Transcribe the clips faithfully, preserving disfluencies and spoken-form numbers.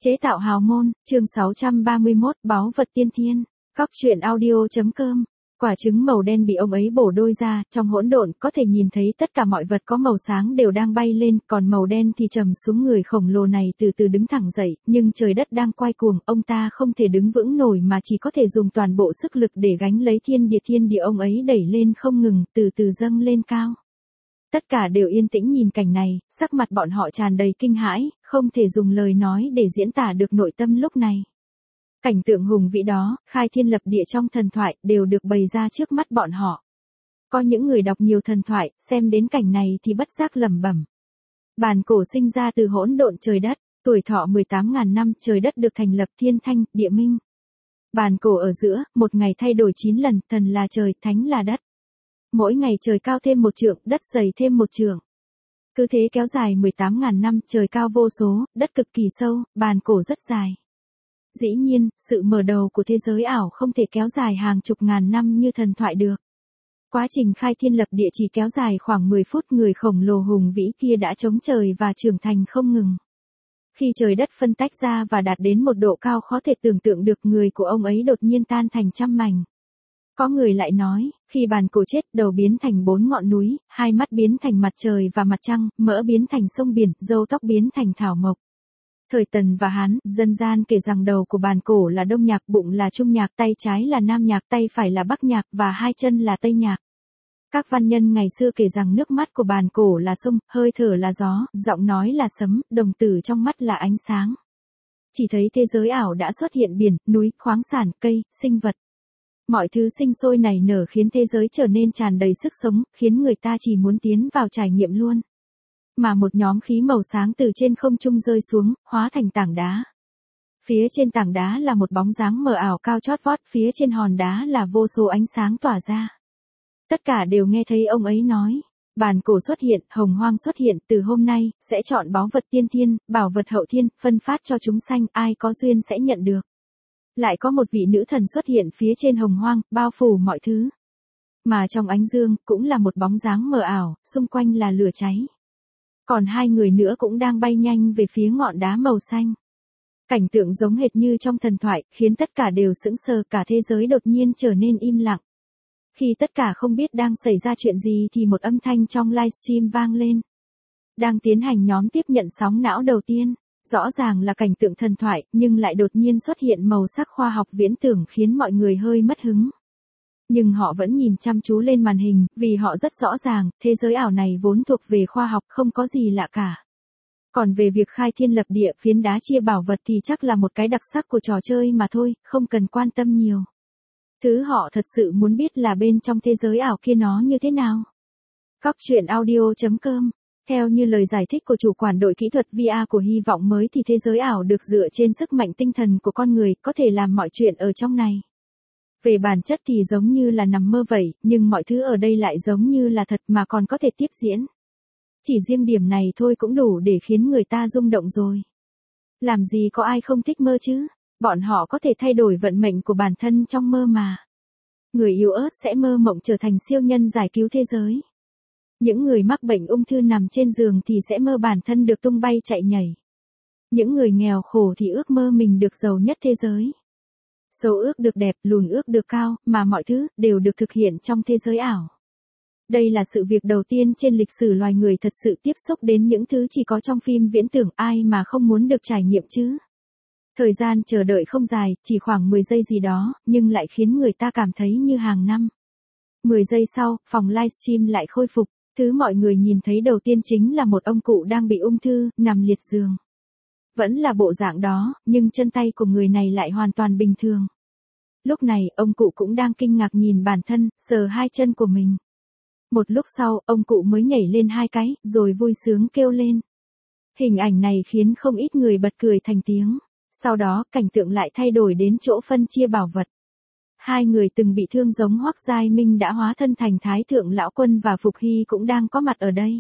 Chế tạo hào môn, chương sáu trăm ba mươi mốt, báu vật tiên thiên. Cóc truyện audio.com. Quả trứng màu đen bị ông ấy bổ đôi ra, trong hỗn độn có thể nhìn thấy tất cả mọi vật có màu sáng đều đang bay lên, còn màu đen thì trầm xuống. Người khổng lồ này từ từ đứng thẳng dậy, nhưng trời đất đang quay cuồng, ông ta không thể đứng vững nổi mà chỉ có thể dùng toàn bộ sức lực để gánh lấy thiên địa. Thiên địa ông ấy đẩy lên không ngừng, từ từ dâng lên cao. Tất cả đều yên tĩnh nhìn cảnh này, sắc mặt bọn họ tràn đầy kinh hãi, không thể dùng lời nói để diễn tả được nội tâm lúc này. Cảnh tượng hùng vĩ đó, khai thiên lập địa trong thần thoại, đều được bày ra trước mắt bọn họ. Có những người đọc nhiều thần thoại, xem đến cảnh này thì bất giác lẩm bẩm. Bàn cổ sinh ra từ hỗn độn trời đất, tuổi thọ mười tám nghìn năm, trời đất được thành lập thiên thanh, địa minh. Bàn cổ ở giữa, một ngày thay đổi chín lần, thần là trời, thánh là đất. Mỗi ngày trời cao thêm một trượng, đất dày thêm một trượng. Cứ thế kéo dài mười tám nghìn năm, trời cao vô số, đất cực kỳ sâu, bàn cổ rất dài. Dĩ nhiên, sự mở đầu của thế giới ảo không thể kéo dài hàng chục ngàn năm như thần thoại được. Quá trình khai thiên lập địa chỉ kéo dài khoảng mười phút, người khổng lồ hùng vĩ kia đã chống trời và trưởng thành không ngừng. Khi trời đất phân tách ra và đạt đến một độ cao khó thể tưởng tượng được, người của ông ấy đột nhiên tan thành trăm mảnh. Có người lại nói, khi bàn cổ chết, đầu biến thành bốn ngọn núi, hai mắt biến thành mặt trời và mặt trăng, mỡ biến thành sông biển, râu tóc biến thành thảo mộc. Thời Tần và Hán, dân gian kể rằng đầu của bàn cổ là Đông Nhạc, bụng là Trung Nhạc, tay trái là Nam Nhạc, tay phải là Bắc Nhạc và hai chân là Tây Nhạc. Các văn nhân ngày xưa kể rằng nước mắt của bàn cổ là sông, hơi thở là gió, giọng nói là sấm, đồng tử trong mắt là ánh sáng. Chỉ thấy thế giới ảo đã xuất hiện biển, núi, khoáng sản, cây, sinh vật. Mọi thứ sinh sôi nảy nở khiến thế giới trở nên tràn đầy sức sống, khiến người ta chỉ muốn tiến vào trải nghiệm luôn. Mà một nhóm khí màu sáng từ trên không trung rơi xuống, hóa thành tảng đá. Phía trên tảng đá là một bóng dáng mờ ảo cao chót vót, phía trên hòn đá là vô số ánh sáng tỏa ra. Tất cả đều nghe thấy ông ấy nói, bàn cổ xuất hiện, hồng hoang xuất hiện, từ hôm nay, sẽ chọn báu vật tiên thiên, bảo vật hậu thiên, phân phát cho chúng sanh, ai có duyên sẽ nhận được. Lại có một vị nữ thần xuất hiện phía trên hồng hoang, bao phủ mọi thứ. Mà trong ánh dương, cũng là một bóng dáng mờ ảo, xung quanh là lửa cháy. Còn hai người nữa cũng đang bay nhanh về phía ngọn đá màu xanh. Cảnh tượng giống hệt như trong thần thoại, khiến tất cả đều sững sờ, cả thế giới đột nhiên trở nên im lặng. Khi tất cả không biết đang xảy ra chuyện gì thì một âm thanh trong livestream vang lên. Đang tiến hành nhóm tiếp nhận sóng não đầu tiên. Rõ ràng là cảnh tượng thần thoại, nhưng lại đột nhiên xuất hiện màu sắc khoa học viễn tưởng khiến mọi người hơi mất hứng. Nhưng họ vẫn nhìn chăm chú lên màn hình, vì họ rất rõ ràng, thế giới ảo này vốn thuộc về khoa học, không có gì lạ cả. Còn về việc khai thiên lập địa, phiến đá chia bảo vật thì chắc là một cái đặc sắc của trò chơi mà thôi, không cần quan tâm nhiều. Thứ họ thật sự muốn biết là bên trong thế giới ảo kia nó như thế nào. Cóc truyện audio.com. Theo như lời giải thích của chủ quản đội kỹ thuật vê rờ của Hy vọng mới thì thế giới ảo được dựa trên sức mạnh tinh thần của con người, có thể làm mọi chuyện ở trong này. Về bản chất thì giống như là nằm mơ vậy, nhưng mọi thứ ở đây lại giống như là thật mà còn có thể tiếp diễn. Chỉ riêng điểm này thôi cũng đủ để khiến người ta rung động rồi. Làm gì có ai không thích mơ chứ? Bọn họ có thể thay đổi vận mệnh của bản thân trong mơ mà. Người yếu ớt sẽ mơ mộng trở thành siêu nhân giải cứu thế giới. Những người mắc bệnh ung thư nằm trên giường thì sẽ mơ bản thân được tung bay chạy nhảy. Những người nghèo khổ thì ước mơ mình được giàu nhất thế giới. Xấu ước được đẹp, lùn ước được cao, mà mọi thứ đều được thực hiện trong thế giới ảo. Đây là sự việc đầu tiên trên lịch sử loài người thật sự tiếp xúc đến những thứ chỉ có trong phim viễn tưởng, ai mà không muốn được trải nghiệm chứ. Thời gian chờ đợi không dài, chỉ khoảng mười giây gì đó, nhưng lại khiến người ta cảm thấy như hàng năm. mười giây sau, phòng livestream lại khôi phục. Thứ mọi người nhìn thấy đầu tiên chính là một ông cụ đang bị ung thư, nằm liệt giường. Vẫn là bộ dạng đó, nhưng chân tay của người này lại hoàn toàn bình thường. Lúc này, ông cụ cũng đang kinh ngạc nhìn bản thân, sờ hai chân của mình. Một lúc sau, ông cụ mới nhảy lên hai cái, rồi vui sướng kêu lên. Hình ảnh này khiến không ít người bật cười thành tiếng. Sau đó, cảnh tượng lại thay đổi đến chỗ phân chia bảo vật. Hai người từng bị thương giống Hoắc Giai Minh đã hóa thân thành Thái Thượng Lão Quân và Phục Hy cũng đang có mặt ở đây.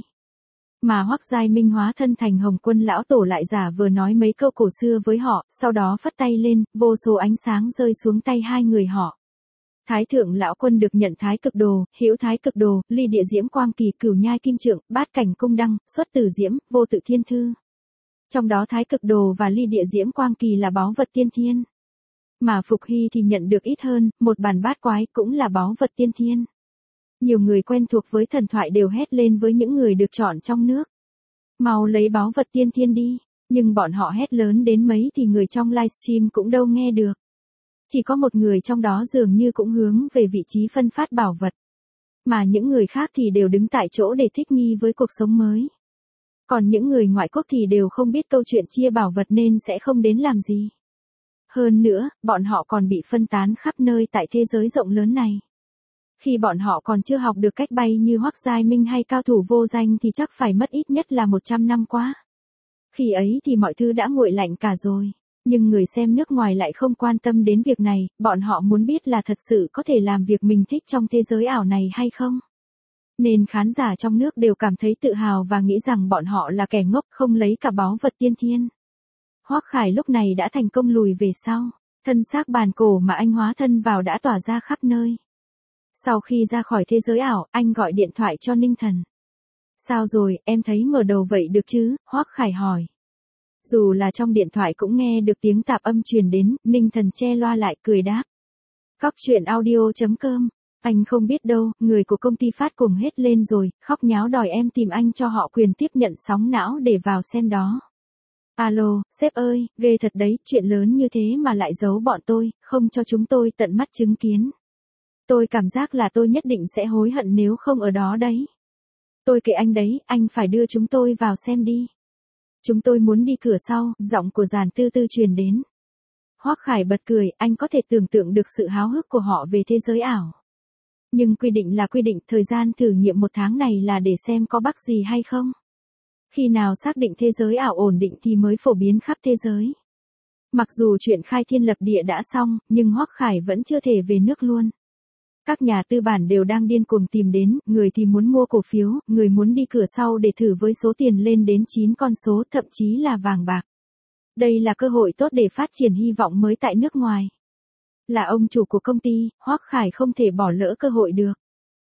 Mà Hoắc Giai Minh hóa thân thành Hồng Quân Lão Tổ lại giả vờ nói mấy câu cổ xưa với họ, sau đó phất tay lên, vô số ánh sáng rơi xuống tay hai người họ. Thái Thượng Lão Quân được nhận Thái Cực Đồ, Hữu Thái Cực Đồ, Ly Địa Diễm Quang Kỳ, Cửu Nhai Kim Trượng, Bát Cảnh Cung Đăng, Xuất Tử Diễm, Vô Tự Thiên Thư. Trong đó Thái Cực Đồ và Ly Địa Diễm Quang Kỳ là báu vật tiên thiên. Mà Phục Hy thì nhận được ít hơn, một bản bát quái cũng là báu vật tiên thiên. Nhiều người quen thuộc với thần thoại đều hét lên với những người được chọn trong nước. Mau lấy báu vật tiên thiên đi, nhưng bọn họ hét lớn đến mấy thì người trong livestream cũng đâu nghe được. Chỉ có một người trong đó dường như cũng hướng về vị trí phân phát bảo vật. Mà những người khác thì đều đứng tại chỗ để thích nghi với cuộc sống mới. Còn những người ngoại quốc thì đều không biết câu chuyện chia bảo vật nên sẽ không đến làm gì. Hơn nữa, bọn họ còn bị phân tán khắp nơi tại thế giới rộng lớn này. Khi bọn họ còn chưa học được cách bay như Hoắc Giai Minh hay cao thủ vô danh thì chắc phải mất ít nhất là một trăm năm quá. Khi ấy thì mọi thứ đã nguội lạnh cả rồi. Nhưng người xem nước ngoài lại không quan tâm đến việc này, bọn họ muốn biết là thật sự có thể làm việc mình thích trong thế giới ảo này hay không. Nên khán giả trong nước đều cảm thấy tự hào và nghĩ rằng bọn họ là kẻ ngốc không lấy cả báu vật tiên thiên. Hoắc Khải lúc này đã thành công lùi về sau, thân xác bàn cổ mà anh hóa thân vào đã tỏa ra khắp nơi. Sau khi ra khỏi thế giới ảo, anh gọi điện thoại cho Ninh Thần. Sao rồi, em thấy mở đầu vậy được chứ, Hoắc Khải hỏi. Dù là trong điện thoại cũng nghe được tiếng tạp âm truyền đến, Ninh Thần che loa lại cười đáp. Cóc truyện audio chấm com, anh không biết đâu, người của công ty phát cuồng hết lên rồi, khóc nháo đòi em tìm anh cho họ quyền tiếp nhận sóng não để vào xem đó. Alo, sếp ơi, ghê thật đấy, chuyện lớn như thế mà lại giấu bọn tôi, không cho chúng tôi tận mắt chứng kiến. Tôi cảm giác là tôi nhất định sẽ hối hận nếu không ở đó đấy. Tôi kể anh đấy, anh phải đưa chúng tôi vào xem đi. Chúng tôi muốn đi cửa sau, giọng của Giản Tư Tư truyền đến. Hoắc Khải bật cười, anh có thể tưởng tượng được sự háo hức của họ về thế giới ảo. Nhưng quy định là quy định, thời gian thử nghiệm một tháng này là để xem có bug gì hay không. Khi nào xác định thế giới ảo ổn định thì mới phổ biến khắp thế giới. Mặc dù chuyện khai thiên lập địa đã xong, nhưng Hoắc Khải vẫn chưa thể về nước luôn. Các nhà tư bản đều đang điên cuồng tìm đến, người thì muốn mua cổ phiếu, người muốn đi cửa sau để thử với số tiền lên đến chín con số, thậm chí là vàng bạc. Đây là cơ hội tốt để phát triển hy vọng mới tại nước ngoài. Là ông chủ của công ty, Hoắc Khải không thể bỏ lỡ cơ hội được.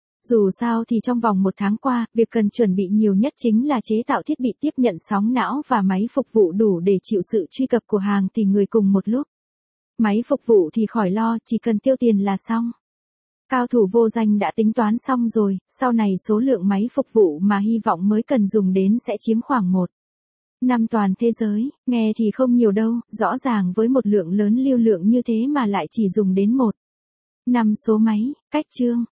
Dù sao thì trong vòng một tháng qua, việc cần chuẩn bị nhiều nhất chính là chế tạo thiết bị tiếp nhận sóng não và máy phục vụ đủ để chịu sự truy cập của hàng tỷ người cùng một lúc. Máy phục vụ thì khỏi lo, chỉ cần tiêu tiền là xong. Cao thủ vô danh đã tính toán xong rồi, sau này số lượng máy phục vụ mà hy vọng mới cần dùng đến sẽ chiếm khoảng một năm toàn thế giới, nghe thì không nhiều đâu, rõ ràng với một lượng lớn lưu lượng như thế mà lại chỉ dùng đến một năm số máy, cách chương.